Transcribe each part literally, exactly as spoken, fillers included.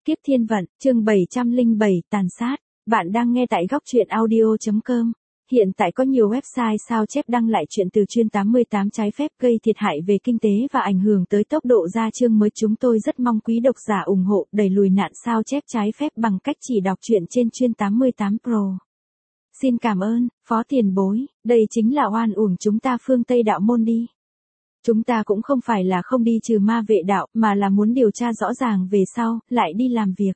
Kiếp thiên vận, chương bảy trăm lẻ bảy, tàn sát. Bạn đang nghe tại góc truyện audio chấm com. Hiện tại có nhiều website sao chép đăng lại chuyện từ chuyên tám mươi tám trái phép gây thiệt hại về kinh tế và ảnh hưởng tới tốc độ ra chương mới. Chúng tôi rất mong quý độc giả ủng hộ đẩy lùi nạn sao chép trái phép bằng cách chỉ đọc truyện trên chuyên tám mươi tám Pro. Xin cảm ơn, Phó Tiền Bối, đây chính là oan uổng chúng ta phương Tây đạo môn đi. Chúng ta cũng không phải là không đi trừ ma vệ đạo, mà là muốn điều tra rõ ràng về sau, lại đi làm việc.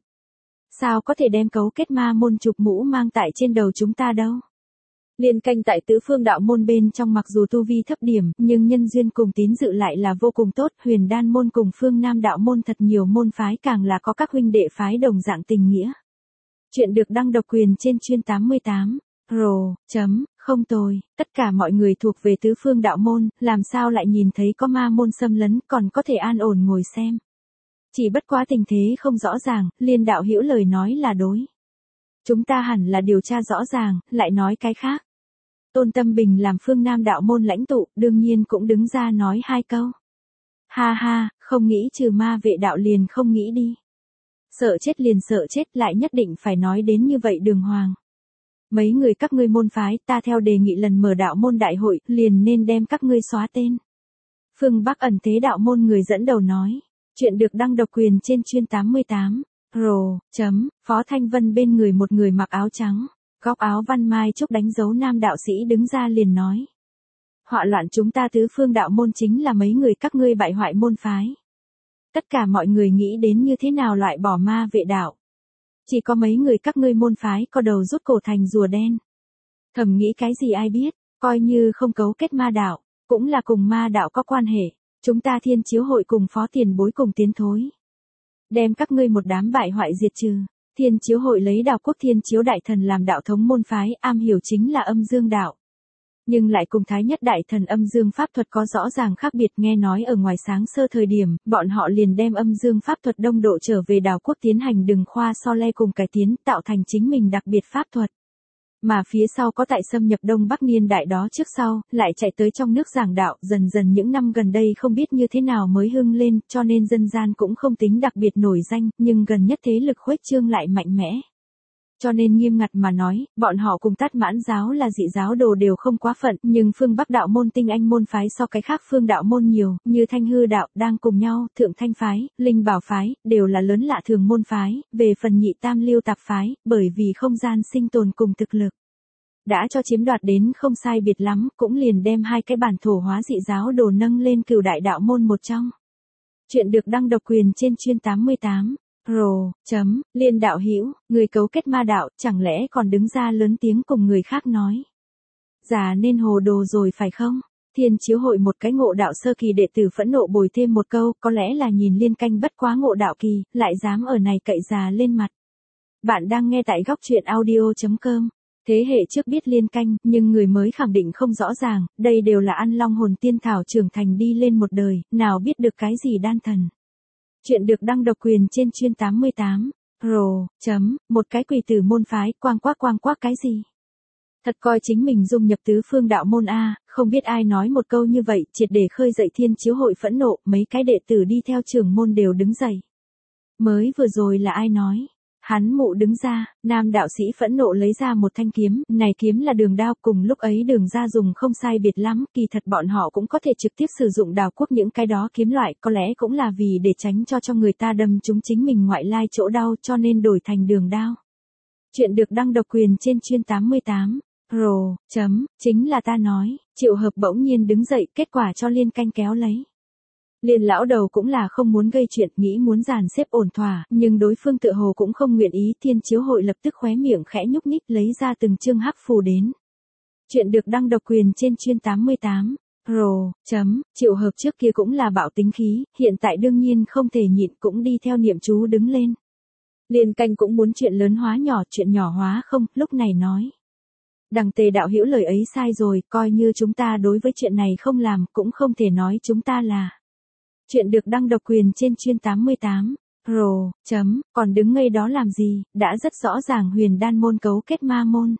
Sao có thể đem cấu kết ma môn chụp mũ mang tại trên đầu chúng ta đâu? Liên canh tại tứ phương đạo môn bên trong mặc dù tu vi thấp điểm, nhưng nhân duyên cùng tín dự lại là vô cùng tốt. Huyền Đan môn cùng phương Nam đạo môn thật nhiều môn phái, càng là có các huynh đệ phái đồng dạng tình nghĩa. Chuyện được đăng độc quyền trên chuyên tám mươi tám. Pro, chấm, không tồi, tất cả mọi người thuộc về tứ phương đạo môn, làm sao lại nhìn thấy có ma môn xâm lấn còn có thể an ổn ngồi xem. Chỉ bất quá tình thế không rõ ràng, Liên đạo hữu lời nói là đối. Chúng ta hẳn là điều tra rõ ràng, lại nói cái khác. Tôn Tâm Bình làm phương Nam đạo môn lãnh tụ, đương nhiên cũng đứng ra nói hai câu. Ha ha, không nghĩ trừ ma vệ đạo liền không nghĩ đi. Sợ chết liền sợ chết, lại nhất định phải nói đến như vậy đường hoàng. Mấy người các ngươi môn phái, ta theo đề nghị lần mở đạo môn đại hội, liền nên đem các ngươi xóa tên. Phương Bắc ẩn thế đạo môn người dẫn đầu nói. Chuyện được đăng độc quyền trên chuyên tám mươi tám. Pro, chấm, Phó Thanh Vân bên người một người mặc áo trắng, góc áo văn mai trúc đánh dấu nam đạo sĩ đứng ra liền nói. Họa loạn chúng ta tứ phương đạo môn chính là mấy người các ngươi bại hoại môn phái. Tất cả mọi người nghĩ đến như thế nào loại bỏ ma vệ đạo. Chỉ có mấy người các ngươi môn phái có đầu rút cổ thành rùa đen. Thầm nghĩ cái gì ai biết, coi như không cấu kết ma đạo, cũng là cùng ma đạo có quan hệ. Chúng ta Thiên Chiếu hội cùng Phó Tiền Bối cùng tiến thối. Đem các ngươi một đám bại hoại diệt trừ. Thiên Chiếu hội lấy Đạo Quốc Thiên Chiếu Đại Thần làm đạo thống môn phái, am hiểu chính là âm dương đạo. Nhưng lại cùng Thái Nhất Đại Thần âm dương pháp thuật có rõ ràng khác biệt. Nghe nói ở ngoài sáng sơ thời điểm, bọn họ liền đem âm dương pháp thuật đông độ trở về Đạo Quốc tiến hành đường khoa so le cùng cải tiến, tạo thành chính mình đặc biệt pháp thuật. Mà phía sau có tại xâm nhập Đông Bắc niên đại đó trước sau, lại chạy tới trong nước giảng đạo, dần dần những năm gần đây không biết như thế nào mới hưng lên, cho nên dân gian cũng không tính đặc biệt nổi danh, nhưng gần nhất thế lực khuếch trương lại mạnh mẽ. Cho nên nghiêm ngặt mà nói, bọn họ cùng Tát Mãn giáo là dị giáo đồ đều không quá phận, nhưng phương Bắc đạo môn tinh anh môn phái so cái khác phương đạo môn nhiều, như Thanh Hư đạo, đang cùng nhau, Thượng Thanh phái, Linh Bảo phái, đều là lớn lạ thường môn phái, về phần nhị tam lưu tạp phái, bởi vì không gian sinh tồn cùng thực lực. Đã cho chiếm đoạt đến không sai biệt lắm, cũng liền đem hai cái bản thổ hóa dị giáo đồ nâng lên cửu đại đạo môn một trong. Chuyện được đăng độc quyền trên chuyên tám mươi tám. Pro, chấm, Liên đạo hữu, người cấu kết ma đạo, chẳng lẽ còn đứng ra lớn tiếng cùng người khác nói. Già nên hồ đồ rồi phải không? Thiên Chiếu hội một cái ngộ đạo sơ kỳ đệ tử phẫn nộ bồi thêm một câu, có lẽ là nhìn Liên canh bất quá ngộ đạo kỳ, lại dám ở này cậy già lên mặt. Bạn đang nghe tại góc truyện audio chấm com. Thế hệ trước biết Liên canh, nhưng người mới khẳng định không rõ ràng, đây đều là ăn long hồn tiên thảo trưởng thành đi lên một đời, nào biết được cái gì đan thần. Chuyện được đăng độc quyền trên chuyên tám mươi tám. Pro, chấm, một cái quỳ tử môn phái, quang quác quang quác cái gì. Thật coi chính mình dung nhập tứ phương đạo môn A, không biết ai nói một câu như vậy, triệt để khơi dậy Thiên Chiếu hội phẫn nộ, mấy cái đệ tử đi theo trưởng môn đều đứng dậy. Mới vừa rồi là ai nói? Hắn mụ đứng ra, nam đạo sĩ phẫn nộ lấy ra một thanh kiếm, này kiếm là đường đao, cùng lúc ấy đường ra dùng không sai biệt lắm, kỳ thật bọn họ cũng có thể trực tiếp sử dụng Đạo Quốc những cái đó kiếm loại, có lẽ cũng là vì để tránh cho cho người ta đâm chúng chính mình ngoại lai chỗ đau, cho nên đổi thành đường đao. Chuyện được đăng độc quyền trên chuyên tám mươi tám. Pro, chấm, chính là ta nói, Triệu Hợp bỗng nhiên đứng dậy, kết quả cho Liên canh kéo lấy. Liên lão đầu cũng là không muốn gây chuyện, nghĩ muốn dàn xếp ổn thỏa, nhưng đối phương tựa hồ cũng không nguyện ý. Thiên Chiếu hội lập tức khóe miệng khẽ nhúc nhích lấy ra từng chương hắc phù đến. Chuyện được đăng độc quyền trên chuyên tám mươi tám. Pro, chấm, Triệu Hợp trước kia cũng là bạo tính khí, hiện tại đương nhiên không thể nhịn, cũng đi theo niệm chú đứng lên. Liên canh cũng muốn chuyện lớn hóa nhỏ, chuyện nhỏ hóa không, lúc này nói. Đằng Tề đạo hữu lời ấy sai rồi, coi như chúng ta đối với chuyện này không làm, cũng không thể nói chúng ta là. Chuyện được đăng độc quyền trên chuyên tám mươi tám. Pro, chấm, còn đứng ngây đó làm gì, đã rất rõ ràng Huyền Đan môn cấu kết ma môn.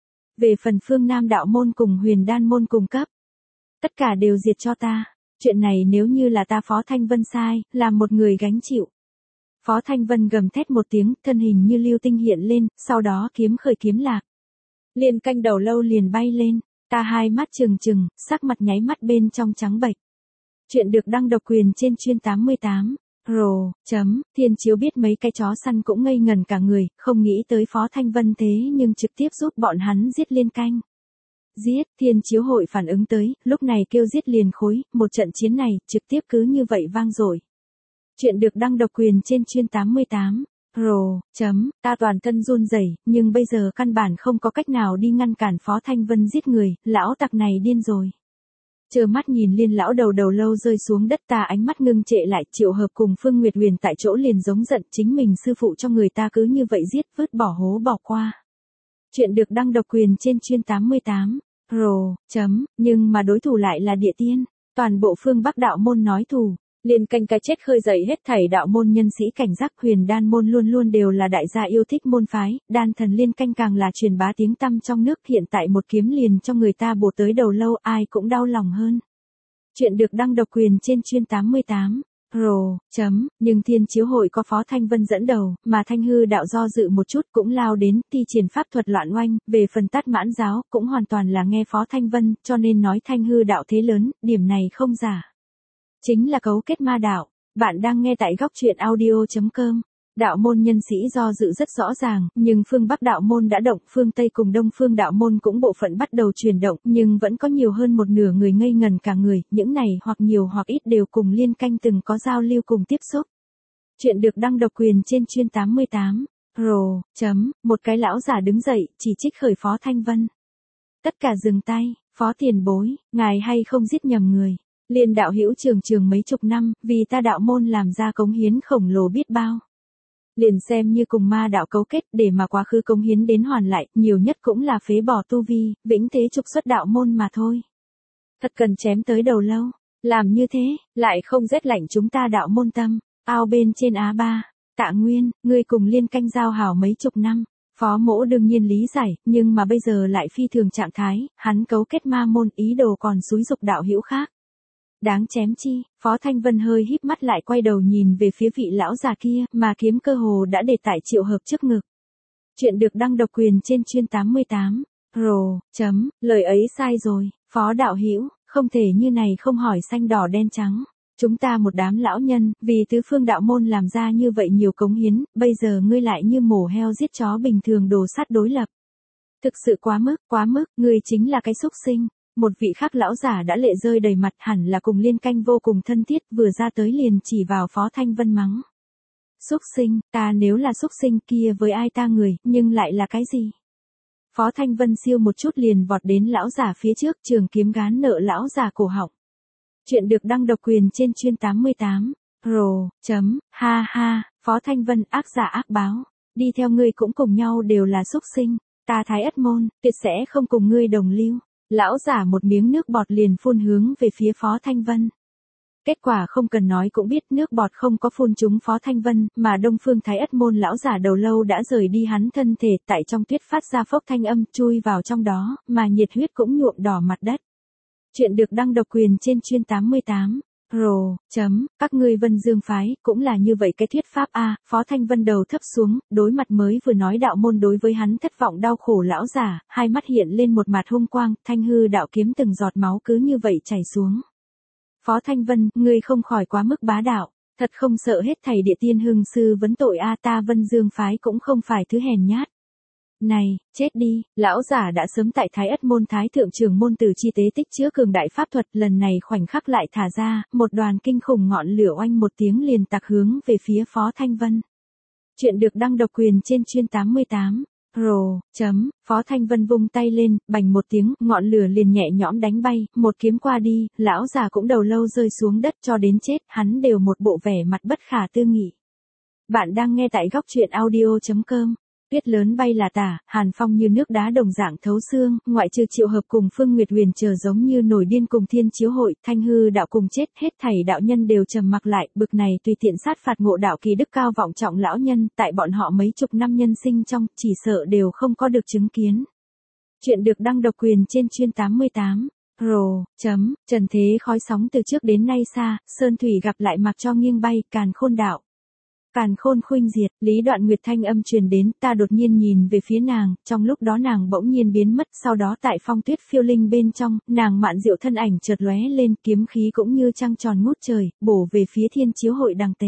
Về phần phương Nam đạo môn cùng Huyền Đan môn cùng cấp. Tất cả đều diệt cho ta. Chuyện này nếu như là ta Phó Thanh Vân sai, làm một người gánh chịu. Phó Thanh Vân gầm thét một tiếng, thân hình như lưu tinh hiện lên, sau đó kiếm khởi kiếm lạc. Liên Canh đầu lâu liền bay lên, ta hai mắt trừng trừng, sắc mặt nháy mắt bên trong trắng bệch. Chuyện được đăng độc quyền trên chuyên tám mươi tám. Rồ, chấm, Thiên Chiếu biết mấy cái chó săn cũng ngây ngần cả người, không nghĩ tới Phó Thanh Vân thế nhưng trực tiếp giúp bọn hắn giết Liên Canh. Giết, Thiên Chiếu hội phản ứng tới, lúc này kêu giết liền khối, một trận chiến này, trực tiếp cứ như vậy vang dội. Chuyện được đăng độc quyền trên chuyên tám mươi tám. Rồ, chấm, ta toàn thân run rẩy, nhưng bây giờ căn bản không có cách nào đi ngăn cản Phó Thanh Vân giết người, lão tặc này điên rồi. Trơ mắt nhìn Liên lão đầu đầu lâu rơi xuống đất, ta ánh mắt ngưng trệ lại, Triệu Hợp cùng Phương Nguyệt Huyền tại chỗ liền giống giận, chính mình sư phụ cho người ta cứ như vậy giết, vứt bỏ hố bỏ qua. Chuyện được đăng độc quyền trên chuyên tám mươi tám. Rồ, chấm, nhưng mà đối thủ lại là địa tiên, toàn bộ phương Bắc đạo môn nói thù. Liên Canh cái chết khơi dậy hết thảy đạo môn nhân sĩ cảnh giác, Huyền Đan môn luôn luôn đều là đại gia yêu thích môn phái, đan thần Liên Canh càng là truyền bá tiếng tăm trong nước, hiện tại một kiếm liền cho người ta bổ tới đầu lâu, ai cũng đau lòng hơn. Chuyện được đăng độc quyền trên chuyên tám mươi tám. Rồ, chấm, nhưng Thiên Chiếu hội có Phó Thanh Vân dẫn đầu, mà Thanh Hư đạo do dự một chút cũng lao đến, thi triển pháp thuật loạn oanh, về phần Tát Mãn giáo, cũng hoàn toàn là nghe Phó Thanh Vân, cho nên nói Thanh Hư đạo thế lớn, điểm này không giả. Chính là cấu kết ma đạo. Bạn đang nghe tại góc truyện audio chấm com. Đạo môn nhân sĩ do dự rất rõ ràng, nhưng phương Bắc đạo môn đã động, phương Tây cùng Đông phương đạo môn cũng bộ phận bắt đầu chuyển động, nhưng vẫn có nhiều hơn một nửa người ngây ngần cả người, những này hoặc nhiều hoặc ít đều cùng Liên Canh từng có giao lưu cùng tiếp xúc. Chuyện được đăng độc quyền trên chuyên tám mươi tám. Rồ, chấm, một cái lão giả đứng dậy, chỉ trích khởi Phó Thanh Vân. Tất cả dừng tay, Phó tiền bối, ngài hay không giết nhầm người. Liên đạo hữu trường trường mấy chục năm, vì ta đạo môn làm ra cống hiến khổng lồ biết bao. Liền xem như cùng ma đạo cấu kết, để mà quá khứ cống hiến đến hoàn lại, nhiều nhất cũng là phế bỏ tu vi, vĩnh thế trục xuất đạo môn mà thôi. Thật cần chém tới đầu lâu, làm như thế, lại không rét lạnh chúng ta đạo môn tâm, ao bên trên Á Ba. Tạ Nguyên, ngươi cùng Liên Canh giao hảo mấy chục năm. Phó Mỗ đương nhiên lý giải, nhưng mà bây giờ lại phi thường trạng thái, hắn cấu kết ma môn, ý đồ còn xúi dục đạo hữu khác. Đáng chém chi, Phó Thanh Vân hơi híp mắt lại, quay đầu nhìn về phía vị lão già kia, mà kiếm cơ hồ đã để tại Triệu Hợp trước ngực. Chuyện được đăng độc quyền trên chuyên tám mươi tám. Rồ, chấm, lời ấy sai rồi, Phó đạo hữu, không thể như này không hỏi xanh đỏ đen trắng. Chúng ta một đám lão nhân, vì tứ phương đạo môn làm ra như vậy nhiều cống hiến, bây giờ ngươi lại như mổ heo giết chó bình thường đồ sắt đối lập. Thực sự quá mức, quá mức, ngươi chính là cái xúc sinh. Một vị khác lão giả đã lệ rơi đầy mặt, hẳn là cùng Liên Canh vô cùng thân thiết, vừa ra tới liền chỉ vào Phó Thanh Vân mắng. Xúc sinh, ta nếu là xúc sinh kia với ai ta người, nhưng lại là cái gì? Phó Thanh Vân siêu một chút liền vọt đến lão giả phía trước, trường kiếm gán nợ lão giả cổ họng. Chuyện được đăng độc quyền trên chuyên tám mươi tám. Rồ, chấm, ha ha, Phó Thanh Vân ác giả ác báo. Đi theo ngươi cũng cùng nhau đều là xúc sinh, ta Thái Ất môn, tuyệt sẽ không cùng ngươi đồng lưu. Lão giả một miếng nước bọt liền phun hướng về phía Phó Thanh Vân. Kết quả không cần nói cũng biết, nước bọt không có phun trúng Phó Thanh Vân, mà Đông Phương Thái Ất môn lão giả đầu lâu đã rời đi hắn thân thể, tại trong tuyết phát ra phốc thanh âm, chui vào trong đó, mà nhiệt huyết cũng nhuộm đỏ mặt đất. Chuyện được đăng độc quyền trên chuyên tám mươi tám. Rồ, chấm, các ngươi Vân Dương phái, cũng là như vậy cái thuyết pháp a. Phó Thanh Vân đầu thấp xuống, đối mặt mới vừa nói đạo môn đối với hắn thất vọng đau khổ lão giả, hai mắt hiện lên một mặt hung quang, Thanh Hư đạo kiếm từng giọt máu cứ như vậy chảy xuống. Phó Thanh Vân, ngươi không khỏi quá mức bá đạo, thật không sợ hết thầy địa tiên hương sư vấn tội a. Ta Vân Dương phái cũng không phải thứ hèn nhát. Này, chết đi, lão giả đã sớm tại Thái Ất môn Thái thượng trưởng môn từ chi tế tích chứa cường đại pháp thuật, lần này khoảnh khắc lại thả ra, một đoàn kinh khủng ngọn lửa oanh một tiếng liền tạc hướng về phía Phó Thanh Vân. Chuyện được đăng độc quyền trên chuyên tám mươi tám. Rồ, chấm, Phó Thanh Vân vung tay lên, bành một tiếng, ngọn lửa liền nhẹ nhõm đánh bay, một kiếm qua đi, lão già cũng đầu lâu rơi xuống đất cho đến chết, hắn đều một bộ vẻ mặt bất khả tư nghị. Bạn đang nghe tại góc truyện audio chấm com. Tuyết lớn bay là tả, hàn phong như nước đá đồng dạng thấu xương, ngoại trừ Triệu Hợp cùng Phương Nguyệt Huyền chờ giống như nổi điên cùng Thiên Chiếu hội, Thanh Hư đạo cùng chết, hết thảy đạo nhân đều trầm mặc lại, bực này tùy tiện sát phạt ngộ đạo kỳ đức cao vọng trọng lão nhân, tại bọn họ mấy chục năm nhân sinh trong, chỉ sợ đều không có được chứng kiến. Chuyện được đăng độc quyền trên chuyên tám mươi tám. Rồ, chấm, trần thế khói sóng từ trước đến nay xa, sơn thủy gặp lại mặc cho nghiêng bay, càn khôn đạo. Càn khôn khuynh diệt, Lý Đoạn Nguyệt thanh âm truyền đến, ta đột nhiên nhìn về phía nàng, trong lúc đó nàng bỗng nhiên biến mất, sau đó tại phong tuyết phiêu linh bên trong, nàng mạn diệu thân ảnh chợt lóe lên, kiếm khí cũng như trăng tròn ngút trời, bổ về phía Thiên Chiếu Hội Đằng Tề.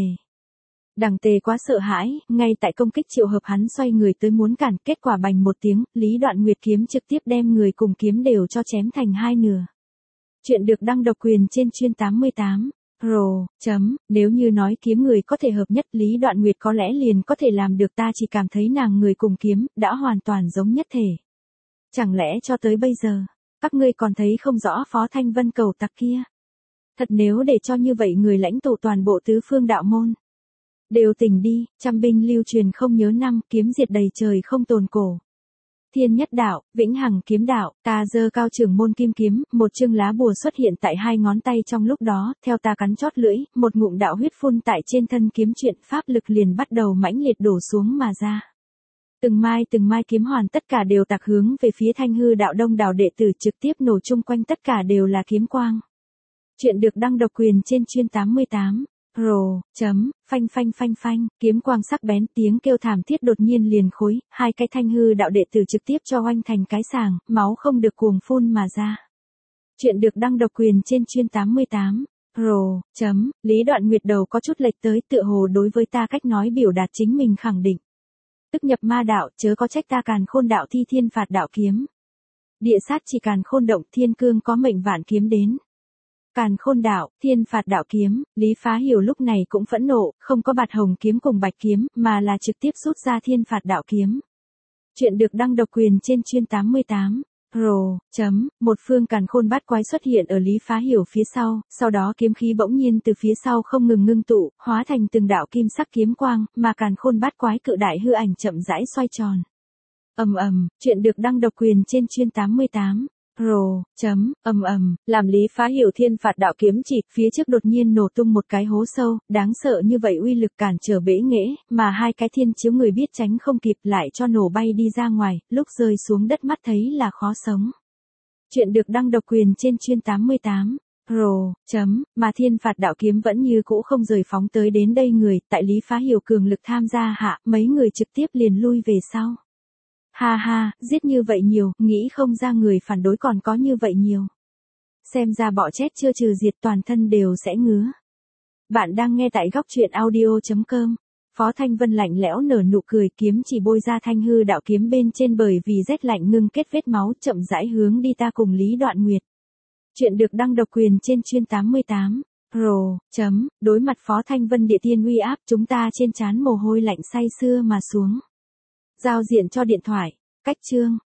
Đằng Tề quá sợ hãi, ngay tại công kích triệu hợp hắn xoay người tới muốn cản, kết quả bành một tiếng, Lý Đoạn Nguyệt kiếm trực tiếp đem người cùng kiếm đều cho chém thành hai nửa. Chuyện được đăng độc quyền trên chuyên tám mươi tám. Pro, chấm, nếu như nói kiếm người có thể hợp nhất, Lý Đoạn Nguyệt có lẽ liền có thể làm được, ta chỉ cảm thấy nàng người cùng kiếm, đã hoàn toàn giống nhất thể. Chẳng lẽ cho tới bây giờ, các ngươi còn thấy không rõ Phó Thanh Vân cầu tặc kia? Thật nếu để cho như vậy người lãnh tụ toàn bộ tứ phương đạo môn. Đều tỉnh đi, trăm binh lưu truyền không nhớ năm, kiếm diệt đầy trời không tồn cổ. Thiên nhất đạo, vĩnh hằng kiếm đạo, ta giơ cao trưởng môn kim kiếm, một chương lá bùa xuất hiện tại hai ngón tay trong lúc đó, theo ta cắn chót lưỡi, một ngụm đạo huyết phun tại trên thân kiếm, chuyện pháp lực liền bắt đầu mãnh liệt đổ xuống mà ra. Từng mai từng mai kiếm hoàn tất cả đều tạc hướng về phía Thanh Hư đạo đông đảo đệ tử, trực tiếp nổ chung quanh, tất cả đều là kiếm quang. Chuyện được đăng độc quyền trên chuyên tám mươi tám. Pro, chấm, phanh phanh phanh phanh, kiếm quang sắc bén, tiếng kêu thảm thiết đột nhiên liền khối, hai cái Thanh Hư đạo đệ tử trực tiếp cho oanh thành cái sàng, máu không được cuồng phun mà ra. Chuyện được đăng độc quyền trên chuyên tám mươi tám. Pro, chấm, Lý Đoạn Nguyệt đầu có chút lệch tới, tựa hồ đối với ta cách nói biểu đạt chính mình khẳng định. Tức nhập ma đạo, chớ có trách ta càn khôn đạo thi thiên phạt đạo kiếm. Địa sát chỉ càn khôn động, thiên cương có mệnh vạn kiếm đến. Càn khôn đạo, thiên phạt đạo kiếm, Lý Phá Hiểu lúc này cũng phẫn nộ, không có bạt hồng kiếm cùng bạch kiếm, mà là trực tiếp rút ra thiên phạt đạo kiếm. Chuyện được đăng độc quyền trên chuyên tám mươi tám. Pro, chấm, một phương càn khôn bát quái xuất hiện ở Lý Phá Hiểu phía sau, sau đó kiếm khí bỗng nhiên từ phía sau không ngừng ngưng tụ, hóa thành từng đạo kim sắc kiếm quang, mà càn khôn bát quái cự đại hư ảnh chậm rãi xoay tròn. Ầm ầm, chuyện được đăng độc quyền trên chuyên tám mươi tám. Pro, chấm, ầm ầm, làm Lý Phá Hiểu thiên phạt đạo kiếm chỉ, phía trước đột nhiên nổ tung một cái hố sâu, đáng sợ như vậy uy lực cản trở bể nghễ, mà hai cái thiên chiếu người biết tránh không kịp lại cho nổ bay đi ra ngoài, lúc rơi xuống đất mắt thấy là khó sống. Chuyện được đăng độc quyền trên chuyên tám mươi tám. Pro, chấm, mà thiên phạt đạo kiếm vẫn như cũ không rời phóng tới đến đây người, tại Lý Phá Hiểu cường lực tham gia hạ, mấy người trực tiếp liền lui về sau. Ha ha, giết như vậy nhiều, nghĩ không ra người phản đối còn có như vậy nhiều. Xem ra bọ chết chưa trừ diệt, toàn thân đều sẽ ngứa. Bạn đang nghe tại góc truyện audio chấm com. Phó Thanh Vân lạnh lẽo nở nụ cười, kiếm chỉ bôi ra Thanh Hư đạo kiếm bên trên, bởi vì rét lạnh ngưng kết vết máu, chậm rãi hướng đi ta cùng Lý Đoạn Nguyệt. Chuyện được đăng độc quyền trên chuyên tám mươi tám. Pro, chấm, đối mặt Phó Thanh Vân địa tiên uy áp, chúng ta trên trán mồ hôi lạnh say sưa mà xuống. Giao diện cho điện thoại, cách chương.